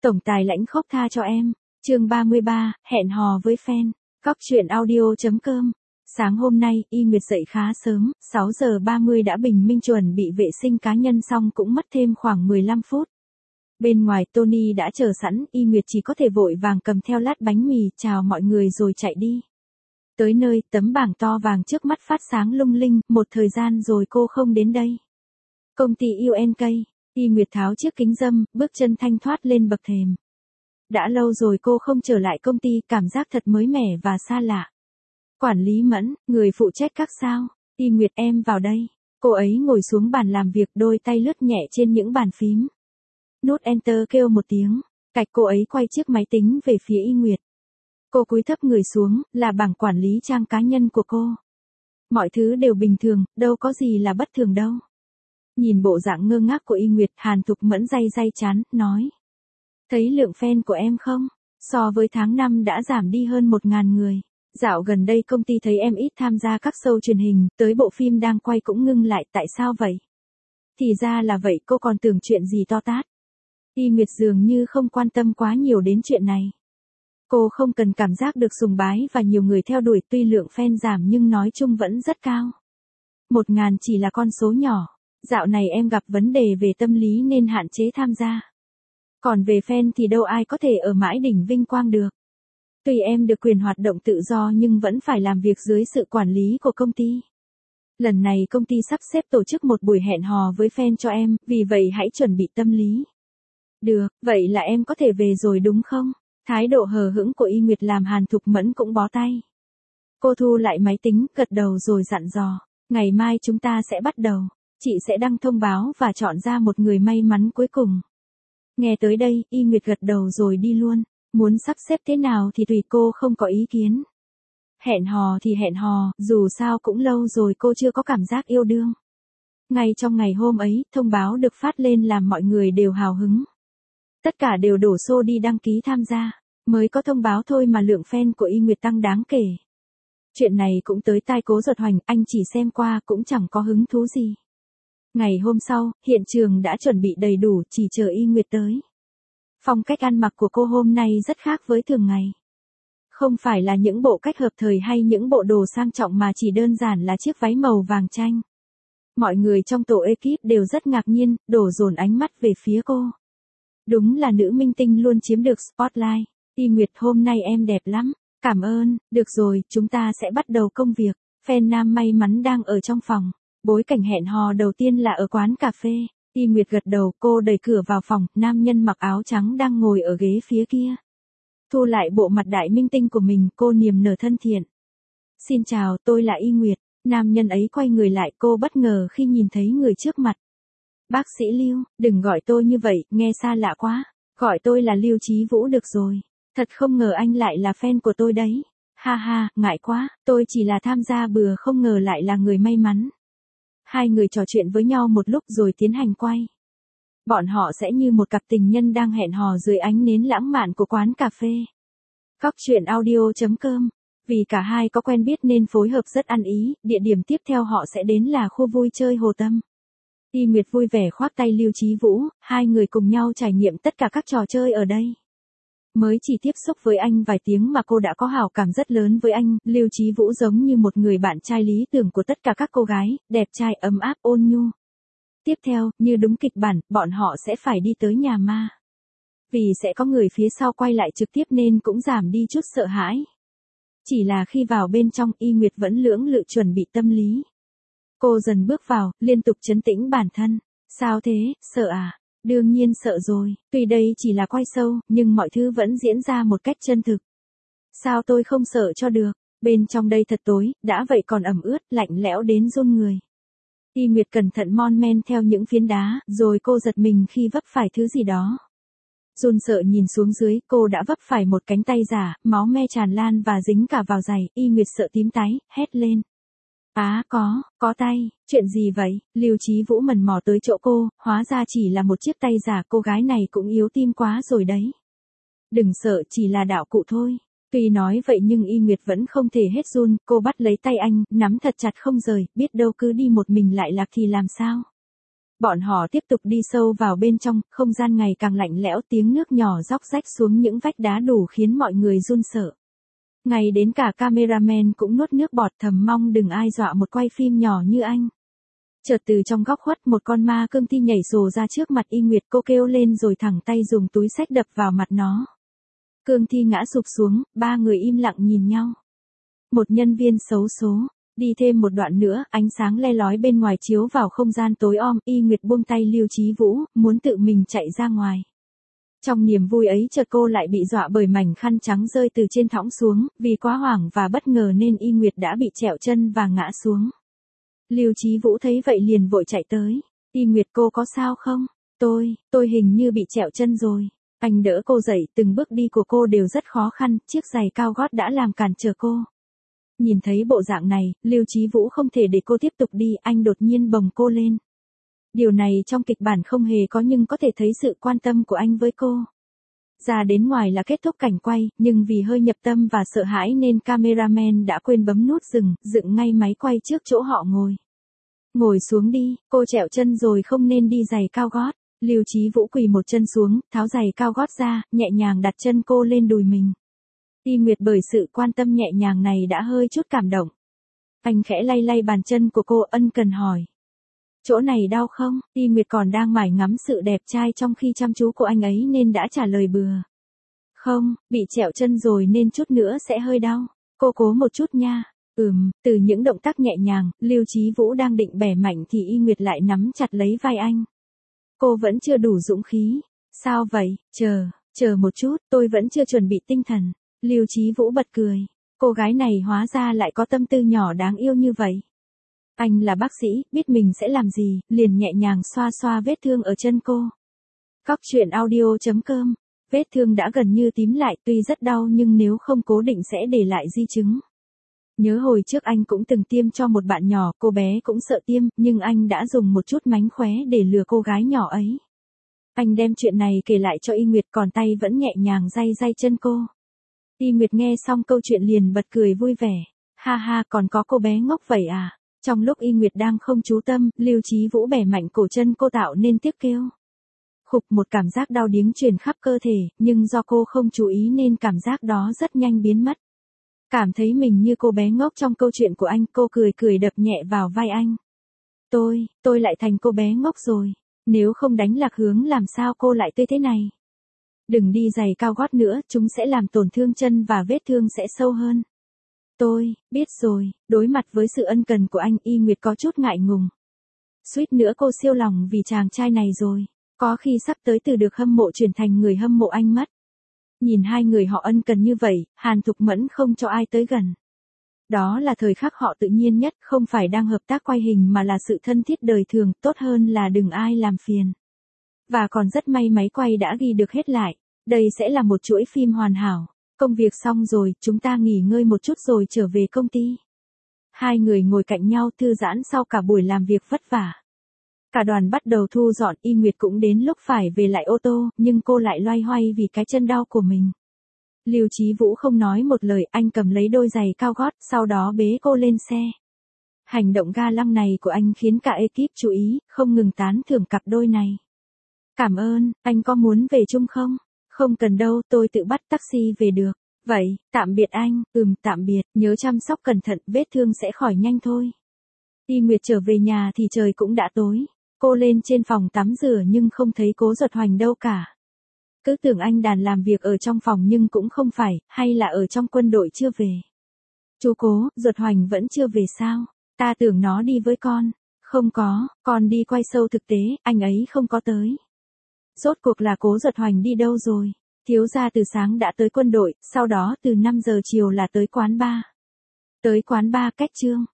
Tổng tài lãnh khốc tha cho em. Chương 33, hẹn hò với fan. Góc truyện audio.com. Sáng hôm nay, Y Nguyệt dậy khá sớm, 6 giờ 30 đã bình minh chuẩn bị vệ sinh cá nhân xong cũng mất thêm khoảng 15 phút. Bên ngoài Tony đã chờ sẵn, Y Nguyệt chỉ có thể vội vàng cầm theo lát bánh mì, chào mọi người rồi chạy đi. Tới nơi, tấm bảng to vàng trước mắt phát sáng lung linh, một thời gian rồi cô không đến đây. Công ty UNK, Y Nguyệt tháo chiếc kính râm, bước chân thanh thoát lên bậc thềm. Đã lâu rồi cô không trở lại công ty, cảm giác thật mới mẻ và xa lạ. Quản lý Mẫn, người phụ trách các sao, Y Nguyệt em vào đây. Cô ấy ngồi xuống bàn làm việc, đôi tay lướt nhẹ trên những bàn phím. Nút Enter kêu một tiếng, cạch cô ấy quay chiếc máy tính về phía Y Nguyệt. Cô cúi thấp người xuống, là bảng quản lý trang cá nhân của cô. Mọi thứ đều bình thường, đâu có gì là bất thường đâu. Nhìn bộ dạng ngơ ngác của Y Nguyệt, Hàn Thục Mẫn day chán, nói. Thấy lượng fan của em không? So với tháng 5 đã giảm đi hơn 1.000 người. Dạo gần đây công ty thấy em ít tham gia các show truyền hình, tới bộ phim đang quay cũng ngưng lại, tại sao vậy? Thì ra là vậy, cô còn tưởng chuyện gì to tát. Y Nguyệt dường như không quan tâm quá nhiều đến chuyện này. Cô không cần cảm giác được sùng bái và nhiều người theo đuổi, tuy lượng fan giảm nhưng nói chung vẫn rất cao. 1.000 chỉ là con số nhỏ. Dạo này em gặp vấn đề về tâm lý nên hạn chế tham gia. Còn về fan thì đâu ai có thể ở mãi đỉnh vinh quang được. Tuy em được quyền hoạt động tự do nhưng vẫn phải làm việc dưới sự quản lý của công ty. Lần này công ty sắp xếp tổ chức một buổi hẹn hò với fan cho em, vì vậy hãy chuẩn bị tâm lý. Được, vậy là em có thể về rồi đúng không? Thái độ hờ hững của Y Nguyệt làm Hàn Thục Mẫn cũng bó tay. Cô thu lại máy tính, gật đầu rồi dặn dò. Ngày mai chúng ta sẽ bắt đầu. Chị sẽ đăng thông báo và chọn ra một người may mắn cuối cùng. Nghe tới đây, Y Nguyệt gật đầu rồi đi luôn. Muốn sắp xếp thế nào thì tùy cô, không có ý kiến. Hẹn hò thì hẹn hò, dù sao cũng lâu rồi cô chưa có cảm giác yêu đương. Ngay trong ngày hôm ấy, thông báo được phát lên làm mọi người đều hào hứng. Tất cả đều đổ xô đi đăng ký tham gia. Mới có thông báo thôi mà lượng fan của Y Nguyệt tăng đáng kể. Chuyện này cũng tới tai Cố Giật Hoành, anh chỉ xem qua cũng chẳng có hứng thú gì. Ngày hôm sau, hiện trường đã chuẩn bị đầy đủ, chỉ chờ Y Nguyệt tới. Phong cách ăn mặc của cô hôm nay rất khác với thường ngày. Không phải là những bộ cách hợp thời hay những bộ đồ sang trọng mà chỉ đơn giản là chiếc váy màu vàng chanh. Mọi người trong tổ ekip đều rất ngạc nhiên, đổ dồn ánh mắt về phía cô. Đúng là nữ minh tinh luôn chiếm được spotlight. Y Nguyệt, hôm nay em đẹp lắm. Cảm ơn, được rồi, chúng ta sẽ bắt đầu công việc. Fan nam may mắn đang ở trong phòng. Bối cảnh hẹn hò đầu tiên là ở quán cà phê. Y Nguyệt gật đầu, cô đẩy cửa vào phòng, nam nhân mặc áo trắng đang ngồi ở ghế phía kia. Thu lại bộ mặt đại minh tinh của mình, cô niềm nở thân thiện. Xin chào, tôi là Y Nguyệt. Nam nhân ấy quay người lại, cô bất ngờ khi nhìn thấy người trước mặt. Bác sĩ Lưu, đừng gọi tôi như vậy, nghe xa lạ quá. Gọi tôi là Lưu Chí Vũ được rồi. Thật không ngờ anh lại là fan của tôi đấy. Ha ha, ngại quá, tôi chỉ là tham gia bừa, không ngờ lại là người may mắn. Hai người trò chuyện với nhau một lúc rồi tiến hành quay. Bọn họ sẽ như một cặp tình nhân đang hẹn hò dưới ánh nến lãng mạn của quán cà phê. Góc truyện audio.com. Vì cả hai có quen biết nên phối hợp rất ăn ý, địa điểm tiếp theo họ sẽ đến là khu vui chơi Hồ Tâm. Y Nguyệt vui vẻ khoác tay Lưu Chí Vũ, hai người cùng nhau trải nghiệm tất cả các trò chơi ở đây. Mới chỉ tiếp xúc với anh vài tiếng mà cô đã có hảo cảm rất lớn với anh, Lưu Chí Vũ giống như một người bạn trai lý tưởng của tất cả các cô gái, đẹp trai, ấm áp, ôn nhu. Tiếp theo, như đúng kịch bản, bọn họ sẽ phải đi tới nhà ma. Vì sẽ có người phía sau quay lại trực tiếp nên cũng giảm đi chút sợ hãi. Chỉ là khi vào bên trong, Y Nguyệt vẫn lưỡng lự chuẩn bị tâm lý. Cô dần bước vào, liên tục trấn tĩnh bản thân. Sao thế, sợ à? Đương nhiên sợ rồi, tuy đây chỉ là quay show, nhưng mọi thứ vẫn diễn ra một cách chân thực. Sao tôi không sợ cho được, bên trong đây thật tối, đã vậy còn ẩm ướt, lạnh lẽo đến run người. Y Nguyệt cẩn thận mon men theo những phiến đá, rồi cô giật mình khi vấp phải thứ gì đó. Run sợ nhìn xuống dưới, cô đã vấp phải một cánh tay giả, máu me tràn lan và dính cả vào giày, Y Nguyệt sợ tím tái, hét lên. Có tay, chuyện gì vậy? Lưu Chí Vũ mần mò tới chỗ cô, hóa ra chỉ là một chiếc tay giả, cô gái này cũng yếu tim quá rồi đấy. Đừng sợ, chỉ là đạo cụ thôi. Tuy nói vậy nhưng Y Nguyệt vẫn không thể hết run, cô bắt lấy tay anh, nắm thật chặt không rời, biết đâu cứ đi một mình lại lạc thì làm sao? Bọn họ tiếp tục đi sâu vào bên trong, không gian ngày càng lạnh lẽo, tiếng nước nhỏ róc rách xuống những vách đá đủ khiến mọi người run sợ. Ngay đến cả cameraman cũng nuốt nước bọt, thầm mong đừng ai dọa một quay phim nhỏ như anh. Chợt từ trong góc khuất một con ma cương thi nhảy sồ ra trước mặt Y Nguyệt, cô kêu lên rồi thẳng tay dùng túi xách đập vào mặt nó. Cương thi ngã sụp xuống, ba người im lặng nhìn nhau. Một nhân viên xấu số. Đi thêm một đoạn nữa, ánh sáng le lói bên ngoài chiếu vào không gian tối om, Y Nguyệt buông tay Lưu Chí Vũ, muốn tự mình chạy ra ngoài. Trong niềm vui ấy chợt cô lại bị dọa bởi mảnh khăn trắng rơi từ trên thõng xuống, vì quá hoảng và bất ngờ nên Y Nguyệt đã bị trẹo chân và ngã xuống. Lưu Chí Vũ thấy vậy liền vội chạy tới. Y Nguyệt, cô có sao không? Tôi hình như bị trẹo chân rồi. Anh đỡ cô dậy, từng bước đi của cô đều rất khó khăn, chiếc giày cao gót đã làm cản trở cô. Nhìn thấy bộ dạng này, Lưu Chí Vũ không thể để cô tiếp tục đi, anh đột nhiên bồng cô lên. Điều này trong kịch bản không hề có nhưng có thể thấy sự quan tâm của anh với cô. Ra đến ngoài là kết thúc cảnh quay, nhưng vì hơi nhập tâm và sợ hãi nên cameraman đã quên bấm nút dừng, dựng ngay máy quay trước chỗ họ ngồi. Ngồi xuống đi, cô trẹo chân rồi không nên đi giày cao gót. Lưu Chí Vũ quỳ một chân xuống, tháo giày cao gót ra, nhẹ nhàng đặt chân cô lên đùi mình. Y Nguyệt bởi sự quan tâm nhẹ nhàng này đã hơi chút cảm động. Anh khẽ lay lay bàn chân của cô, ân cần hỏi. Chỗ này đau không? Y Nguyệt còn đang mải ngắm sự đẹp trai trong khi chăm chú của anh ấy nên đã trả lời bừa. Không, bị trẹo chân rồi nên chút nữa sẽ hơi đau. Cô cố một chút nha. Từ những động tác nhẹ nhàng, Lưu Chí Vũ đang định bẻ mảnh thì Y Nguyệt lại nắm chặt lấy vai anh. Cô vẫn chưa đủ dũng khí. Sao vậy? Chờ một chút, tôi vẫn chưa chuẩn bị tinh thần. Lưu Chí Vũ bật cười. Cô gái này hóa ra lại có tâm tư nhỏ đáng yêu như vậy. Anh là bác sĩ, biết mình sẽ làm gì, liền nhẹ nhàng xoa xoa vết thương ở chân cô. Coctruyện.audio.com. Vết thương đã gần như tím lại, tuy rất đau nhưng nếu không cố định sẽ để lại di chứng. Nhớ hồi trước anh cũng từng tiêm cho một bạn nhỏ, cô bé cũng sợ tiêm, nhưng anh đã dùng một chút mánh khóe để lừa cô gái nhỏ ấy. Anh đem chuyện này kể lại cho Y Nguyệt, còn tay vẫn nhẹ nhàng day chân cô. Y Nguyệt nghe xong câu chuyện liền bật cười vui vẻ. Ha ha, còn có cô bé ngốc vậy à? Trong lúc Y Nguyệt đang không chú tâm, Lưu Chí Vũ bẻ mạnh cổ chân cô tạo nên tiếc kêu. Khục, một cảm giác đau điếng truyền khắp cơ thể, nhưng do cô không chú ý nên cảm giác đó rất nhanh biến mất. Cảm thấy mình như cô bé ngốc trong câu chuyện của anh, cô cười đập nhẹ vào vai anh. Tôi lại thành cô bé ngốc rồi. Nếu không đánh lạc hướng làm sao cô lại tươi thế này? Đừng đi giày cao gót nữa, chúng sẽ làm tổn thương chân và vết thương sẽ sâu hơn. Tôi biết rồi. Đối mặt với sự ân cần của anh, Y Nguyệt có chút ngại ngùng. Suýt nữa cô siêu lòng vì chàng trai này rồi. Có khi sắp tới từ được hâm mộ chuyển thành người hâm mộ anh mất. Nhìn hai người họ ân cần như vậy, Hàn Thục Mẫn không cho ai tới gần. Đó là thời khắc họ tự nhiên nhất, không phải đang hợp tác quay hình mà là sự thân thiết đời thường, tốt hơn là đừng ai làm phiền. Và còn rất may máy quay đã ghi được hết lại. Đây sẽ là một chuỗi phim hoàn hảo. Công việc xong rồi, chúng ta nghỉ ngơi một chút rồi trở về công ty. Hai người ngồi cạnh nhau thư giãn sau cả buổi làm việc vất vả. Cả đoàn bắt đầu thu dọn, Y Nguyệt cũng đến lúc phải về lại ô tô, nhưng cô lại loay hoay vì cái chân đau của mình. Lưu Chí Vũ không nói một lời, anh cầm lấy đôi giày cao gót, sau đó bế cô lên xe. Hành động ga lăng này của anh khiến cả ekip chú ý, không ngừng tán thưởng cặp đôi này. Cảm ơn, anh có muốn về chung không? Không cần đâu, tôi tự bắt taxi về được. Vậy, tạm biệt anh, tạm biệt, nhớ chăm sóc cẩn thận, vết thương sẽ khỏi nhanh thôi. Y Nguyệt trở về nhà thì trời cũng đã tối. Cô lên trên phòng tắm rửa nhưng không thấy Cố Duật Hoành đâu cả. Cứ tưởng anh đàn làm việc ở trong phòng nhưng cũng không phải, hay là ở trong quân đội chưa về. Chú Cố, Duật Hoành vẫn chưa về sao? Ta tưởng nó đi với con. Không có, con đi quay show thực tế, anh ấy không có tới. Rốt cuộc là Cố Duật Hoành đi đâu rồi? Thiếu gia từ sáng đã tới quân đội, sau đó từ 5 giờ chiều là tới quán bar. Tới quán bar cách Trương